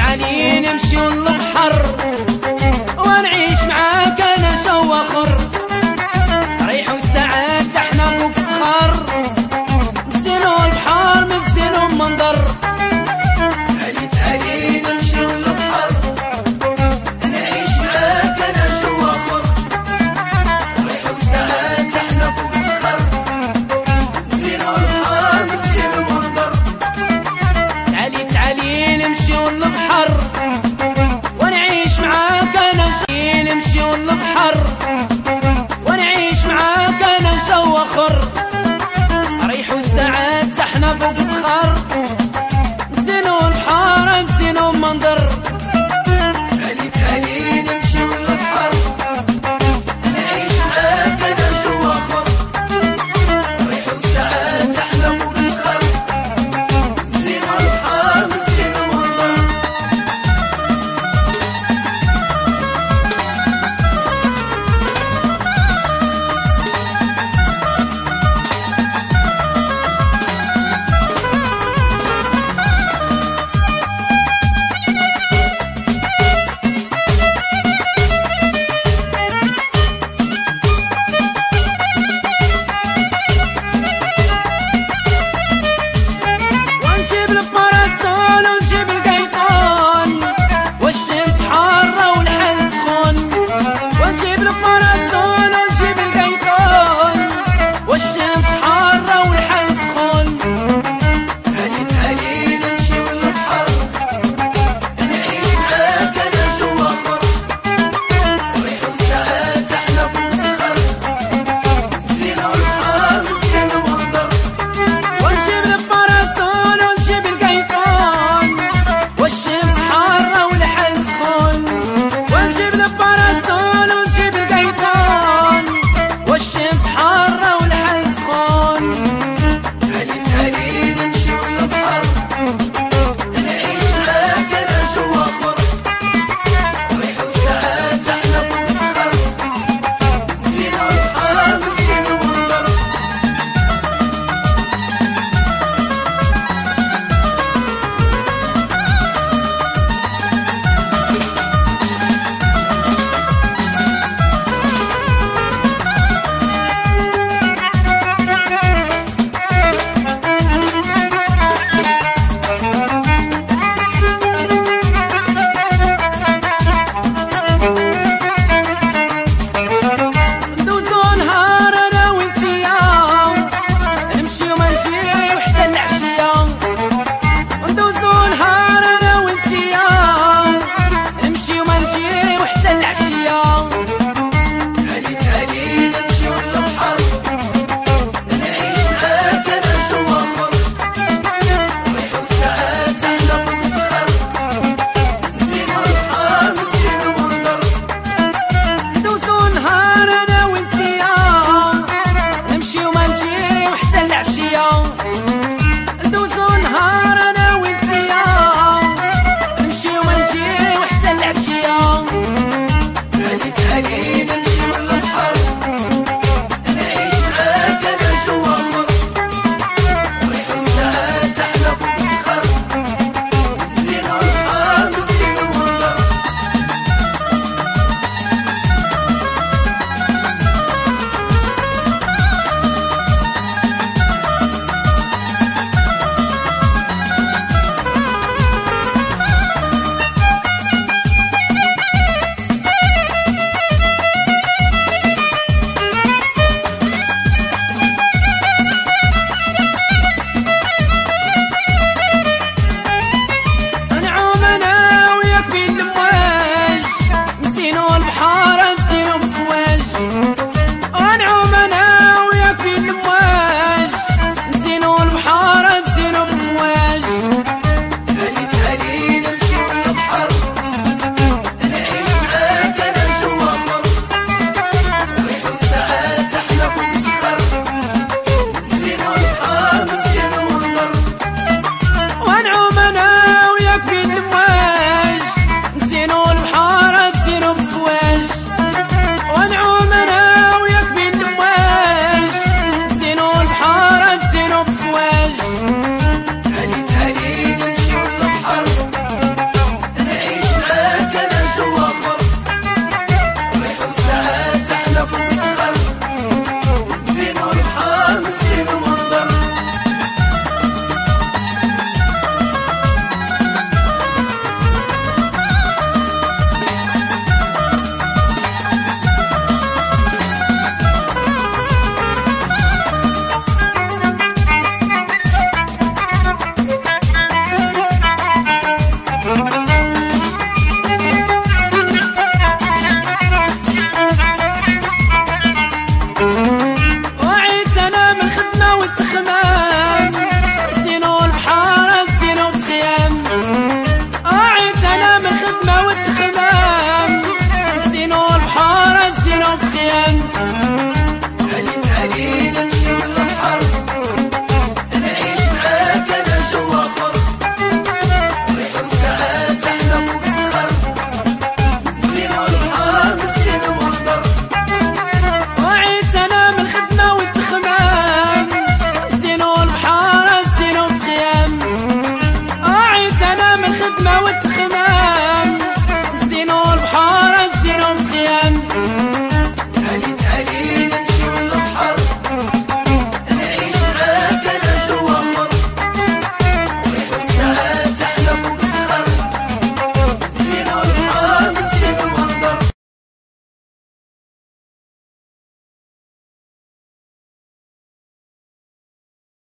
تعالي نمشيو للبحر ونعيش معاك انا جو اخر. ريحو الساعات احنا فوق الصخر، مزينو البحر مزينو المنظر. تعالي تعالي نمشيو للبحر نعيش معاك انا جو اخر. ريحو الساعات احنا فوق الصخر، مزينو البحر مزينو المنظر. تعالي تعالي نمشيو للبحر ونعيش معاك انا نمشيو للبحر ونعيش معاك انا جو اخر. ريحو الساعات احنا فوق الصخر، مزينو البحر مزينو المنظر. تعالي تعالي نمشيو للبحر نعيش معاك انا جو اخر. ريحو الساعات احنا فوق الصخر، مزينو البحر مزينو المنظر.